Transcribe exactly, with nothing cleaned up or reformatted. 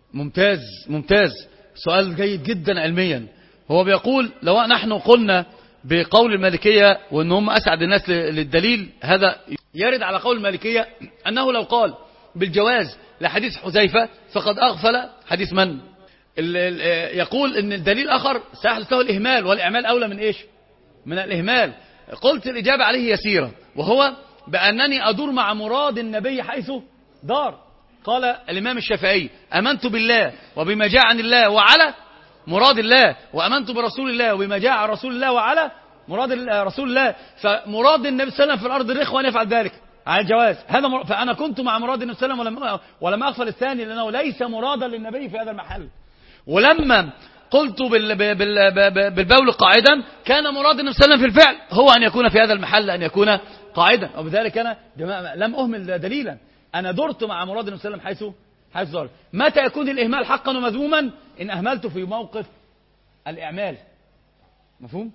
ممتاز ممتاز، سؤال جيد جدا علميا. هو بيقول لو نحن قلنا بقول المالكية وان هم اسعد الناس للدليل، هذا يرد على قول المالكية انه لو قال بالجواز لحديث حذيفة فقد اغفل حديث من؟ يقول ان الدليل اخر سيحدث له الاهمال، والاعمال اولى من ايش؟ من الاهمال. قلت الاجابة عليه يسيرة، وهو بانني ادور مع مراد النبي حيث دار. قال الامام الشافعي امنت بالله وبما جاء عن الله وعلى مراد الله، وامنت برسول الله وبما جاء عن رسول الله وعلى مراد رسول الله. فمراد النبي صلى الله عليه وسلم في الارض الرخوة وان يفعل ذلك على الجواز، هذا مر... فانا كنت مع مراد النبي صلى الله عليه وسلم ولم ولم اغفل الثاني لانه ليس مرادا للنبي في هذا المحل. ولما قلت بال... بال... بال... بالبول قاعدا كان مراد النبي صلى الله عليه وسلم في الفعل هو ان يكون في هذا المحل ان يكون قاعدا، وبذلك انا لم اهمل دليلا، انا درت مع مراد النبي صلى الله عليه وسلم حيث حيث دار. متى يكون الاهمال حقا ومذموما؟ ان اهملت في موقف الاعمال. مفهوم؟